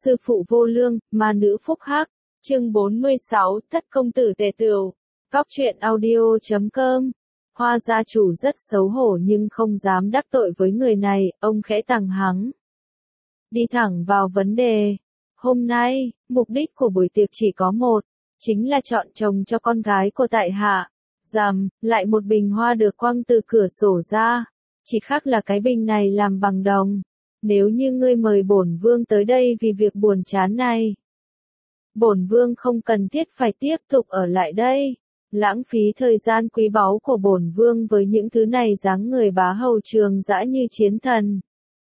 sư phụ vô lương, ma nữ phúc hắc, chương 46, thất công tử tề tửu, Góc truyện audio.com. Hoa gia chủ rất xấu hổ nhưng không dám đắc tội với người này, ông khẽ tằng hắng. Đi thẳng vào vấn đề. Hôm nay, mục đích của buổi tiệc chỉ có một, chính là chọn chồng cho con gái của tại hạ. Rầm, lại một bình hoa được quăng từ cửa sổ ra. Chỉ khác là cái bình này làm bằng đồng. Nếu như ngươi mời bổn vương tới đây vì việc buồn chán này, bổn vương không cần thiết phải tiếp tục ở lại đây, lãng phí thời gian quý báu của bổn vương với những thứ này. Dáng người bá hầu Trường Dã như chiến thần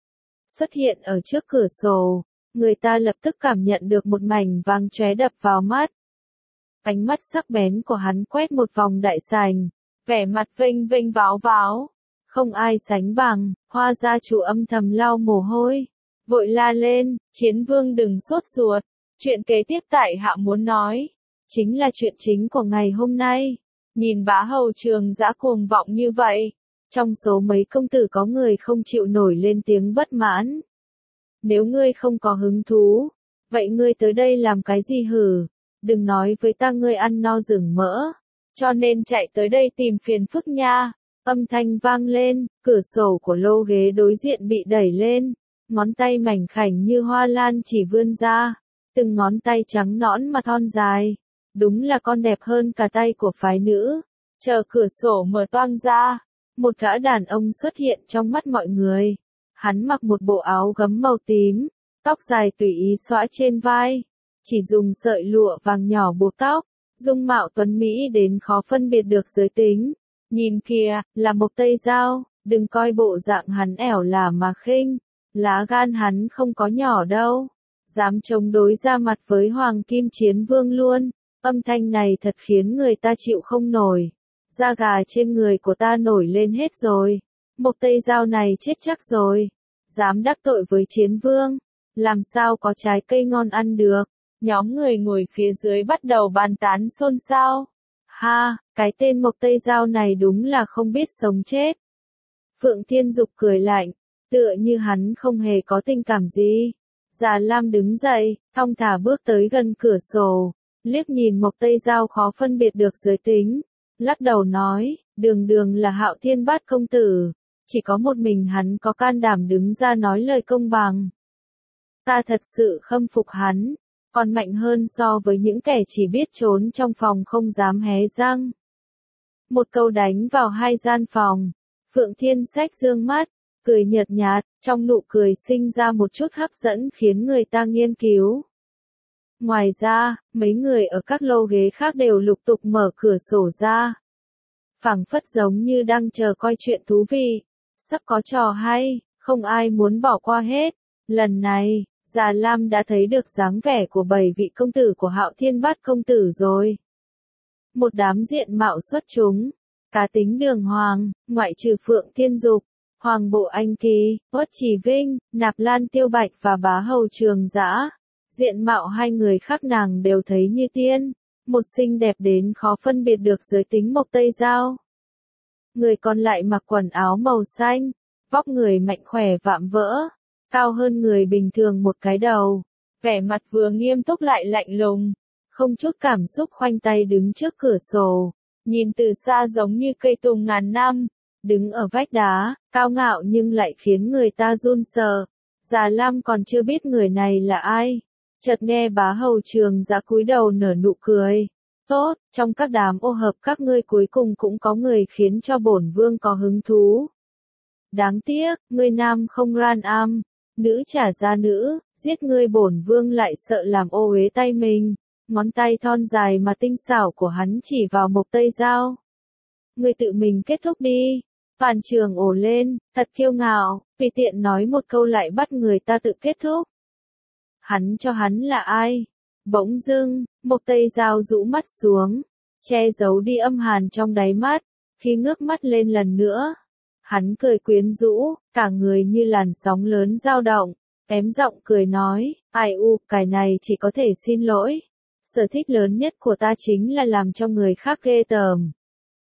xuất hiện ở trước cửa sổ, người ta lập tức cảm nhận được một mảnh vàng chóe đập vào mắt. Ánh mắt sắc bén của hắn quét một vòng đại sảnh, vẻ mặt vênh vênh váo váo, không ai sánh bằng. Hoa gia chủ âm thầm lau mồ hôi, vội la lên, Chiến vương đừng sốt ruột, chuyện kế tiếp tại hạ muốn nói, chính là chuyện chính của ngày hôm nay. Nhìn bá hầu Trường Dã cuồng vọng như vậy, trong số mấy công tử có người không chịu nổi lên tiếng bất mãn. Nếu ngươi không có hứng thú, vậy ngươi tới đây làm cái gì hử? Đừng nói với ta ngươi ăn no rừng mỡ, cho nên chạy tới đây tìm phiền phức nha. Âm thanh vang lên, cửa sổ của lô ghế đối diện bị đẩy lên, ngón tay mảnh khảnh như hoa lan chỉ vươn ra, từng ngón tay trắng nõn mà thon dài, đúng là con đẹp hơn cả tay của phái nữ. Chờ cửa sổ mở toang ra, một gã đàn ông xuất hiện trong mắt mọi người. Hắn mặc một bộ áo gấm màu tím, tóc dài tùy ý xõa trên vai, chỉ dùng sợi lụa vàng nhỏ buộc tóc, dung mạo tuấn mỹ đến khó phân biệt được giới tính. Nhìn kìa, là Mộc Tây Giao, đừng coi bộ dạng hắn ẻo lả mà khinh, lá gan hắn không có nhỏ đâu, dám chống đối ra mặt với Hoàng Kim Chiến Vương luôn. Âm thanh này thật khiến người ta chịu không nổi, da gà trên người của ta nổi lên hết rồi. Mộc Tây Giao này chết chắc rồi, dám đắc tội với Chiến Vương, làm sao có trái cây ngon ăn được. Nhóm người ngồi phía dưới bắt đầu bàn tán xôn xao. Ha, cái tên Mộc Tây Giao này đúng là không biết sống chết. Phượng Thiên Dục cười lạnh, tựa như hắn không hề có tình cảm gì. Già Lam đứng dậy, thong thả bước tới gần cửa sổ, liếc nhìn Mộc Tây Giao khó phân biệt được giới tính, lắc đầu nói, đường đường là Hạo Thiên Bát công tử, chỉ có một mình hắn có can đảm đứng ra nói lời công bằng. Ta thật sự khâm phục hắn, còn mạnh hơn so với những kẻ chỉ biết trốn trong phòng không dám hé răng. Một câu đánh vào hai gian phòng, Phượng Thiên Sách dương mắt, cười nhợt nhạt, trong nụ cười sinh ra một chút hấp dẫn khiến người ta nghiên cứu. Ngoài ra, mấy người ở các lô ghế khác đều lục tục mở cửa sổ ra, phảng phất giống như đang chờ coi chuyện thú vị, sắp có trò hay, không ai muốn bỏ qua hết. Lần này, Già Lam đã thấy được dáng vẻ của 7 vị công tử của Hạo Thiên Bát công tử rồi. Một đám diện mạo xuất chúng, cá tính đường hoàng, ngoại trừ Phượng Thiên Dục, Hoàng Bộ Anh Kỳ, Uất Chỉ Vinh, Nạp Lan Tiêu Bạch và bá hầu Trường Dã. Diện mạo hai người khác nàng đều thấy như tiên, một xinh đẹp đến khó phân biệt được giới tính Mộc Tây Giao. Người còn lại mặc quần áo màu xanh, vóc người mạnh khỏe vạm vỡ, cao hơn người bình thường một cái đầu, vẻ mặt vừa nghiêm túc lại lạnh lùng, không chút cảm xúc khoanh tay đứng trước cửa sổ, nhìn từ xa giống như cây tùng ngàn năm, đứng ở vách đá, cao ngạo nhưng lại khiến người ta run sợ. Già Lam còn chưa biết người này là ai, chợt nghe bá hầu Trường Dã cúi đầu nở nụ cười. Tốt, trong các đám ô hợp các ngươi cuối cùng cũng có người khiến cho bổn vương có hứng thú. Đáng tiếc, ngươi nam không ran am, nữ trả ra nữ, giết ngươi bổn vương lại sợ làm ô uế tay mình. Ngón tay thon dài mà tinh xảo của hắn chỉ vào Mộc Tây Giao. Ngươi tự mình kết thúc đi. Phàn Trường ồ lên, thật kiêu ngạo, tùy tiện nói một câu lại bắt người ta tự kết thúc. Hắn cho hắn là ai? Bỗng dưng, Mộc Tây Giao rũ mắt xuống, che giấu đi âm hàn trong đáy mắt, khi ngước mắt lên lần nữa. Hắn cười quyến rũ, cả người như làn sóng lớn dao động, ém giọng cười nói, ai cái này chỉ có thể xin lỗi. Sở thích lớn nhất của ta chính là làm cho người khác ghê tởm.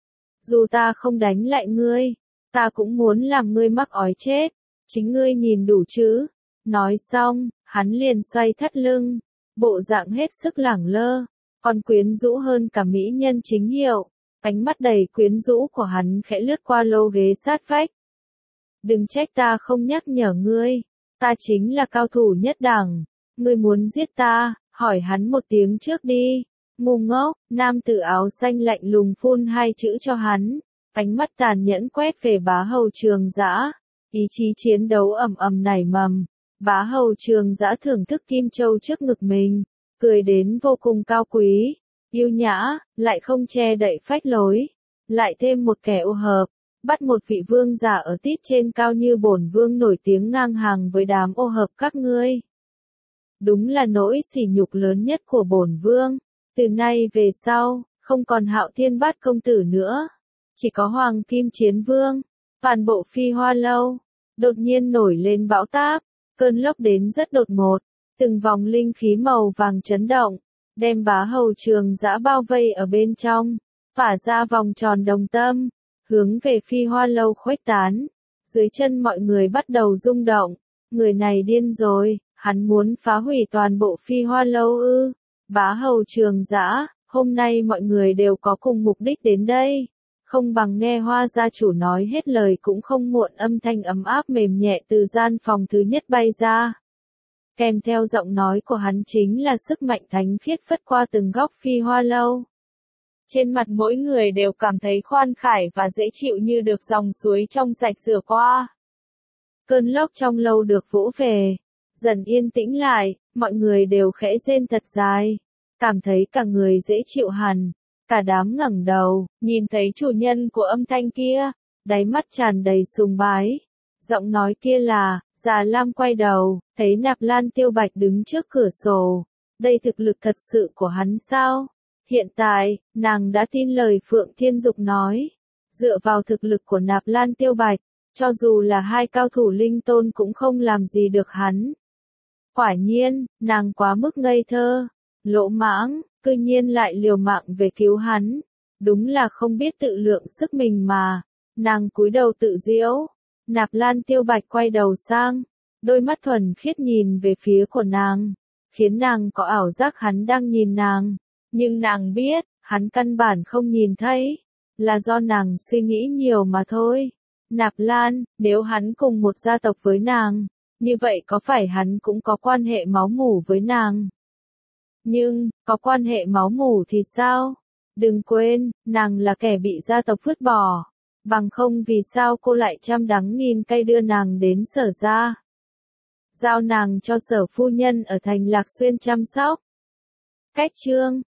Dù ta không đánh lại ngươi, ta cũng muốn làm ngươi mắc ói chết, chính ngươi nhìn đủ chứ. Nói xong, hắn liền xoay thắt lưng, bộ dạng hết sức lẳng lơ, còn quyến rũ hơn cả mỹ nhân chính hiệu. Ánh mắt đầy quyến rũ của hắn khẽ lướt qua lô ghế sát vách. Đừng trách ta không nhắc nhở ngươi, ta chính là cao thủ nhất đẳng, ngươi muốn giết ta, hỏi hắn một tiếng trước đi. Ngu ngốc, nam tử áo xanh lạnh lùng phun hai chữ cho hắn, ánh mắt tàn nhẫn quét về bá hầu Trường Dã, ý chí chiến đấu ầm ầm nảy mầm. Bá hầu Trường Dã thưởng thức kim châu trước ngực mình, cười đến vô cùng cao quý, yêu nhã, lại không che đậy phách lối, lại thêm một kẻ ô hợp, bắt một vị vương giả ở tít trên cao như bổn vương nổi tiếng ngang hàng với đám ô hợp các ngươi. Đúng là nỗi sỉ nhục lớn nhất của bổn vương, từ nay về sau, không còn Hạo Thiên Bát công tử nữa, chỉ có Hoàng Kim Chiến Vương. Toàn bộ Phi Hoa Lâu đột nhiên nổi lên bão táp, cơn lốc đến rất đột ngột, từng vòng linh khí màu vàng chấn động, đem bá hầu Trường Dã bao vây ở bên trong, phả ra vòng tròn đồng tâm, hướng về Phi Hoa Lâu khuếch tán. Dưới chân mọi người bắt đầu rung động, người này điên rồi, hắn muốn phá hủy toàn bộ Phi Hoa Lâu ư? Bá hầu Trường Dã, hôm nay mọi người đều có cùng mục đích đến đây, không bằng nghe Hoa gia chủ nói hết lời cũng không muộn. Âm thanh ấm áp mềm nhẹ từ gian phòng thứ nhất bay ra. Kèm theo giọng nói của hắn chính là sức mạnh thánh khiết phất qua từng góc Phi Hoa Lâu. Trên mặt mỗi người đều cảm thấy khoan khải và dễ chịu như được dòng suối trong sạch rửa qua. Cơn lốc trong lâu được vỗ về, dần yên tĩnh lại, mọi người đều khẽ rên thật dài, cảm thấy cả người dễ chịu hẳn. Cả đám ngẩng đầu, nhìn thấy chủ nhân của âm thanh kia, đáy mắt tràn đầy sùng bái. Giọng nói kia là, Già Lam quay đầu, thấy Nạp Lan Tiêu Bạch đứng trước cửa sổ. Đây thực lực thật sự của hắn sao? Hiện tại, nàng đã tin lời Phượng Thiên Dục nói. Dựa vào thực lực của Nạp Lan Tiêu Bạch, cho dù là hai cao thủ linh tôn cũng không làm gì được hắn. Quả nhiên, nàng quá mức ngây thơ, lỗ mãng, cư nhiên lại liều mạng về cứu hắn. Đúng là không biết tự lượng sức mình mà. Nàng cúi đầu tự giễu. Nạp Lan Tiêu Bạch quay đầu sang, đôi mắt thuần khiết nhìn về phía của nàng, khiến nàng có ảo giác hắn đang nhìn nàng. Nhưng nàng biết, hắn căn bản không nhìn thấy, là do nàng suy nghĩ nhiều mà thôi. Nạp Lan, nếu hắn cùng một gia tộc với nàng, như vậy có phải hắn cũng có quan hệ máu mủ với nàng? Nhưng, có quan hệ máu mủ thì sao? Đừng quên, nàng là kẻ bị gia tộc vứt bỏ. Bằng không vì sao cô lại trăm đắng nghìn cay đưa nàng đến Sở gia, giao nàng cho Sở phu nhân ở thành Lạc Xuyên chăm sóc. Cách chương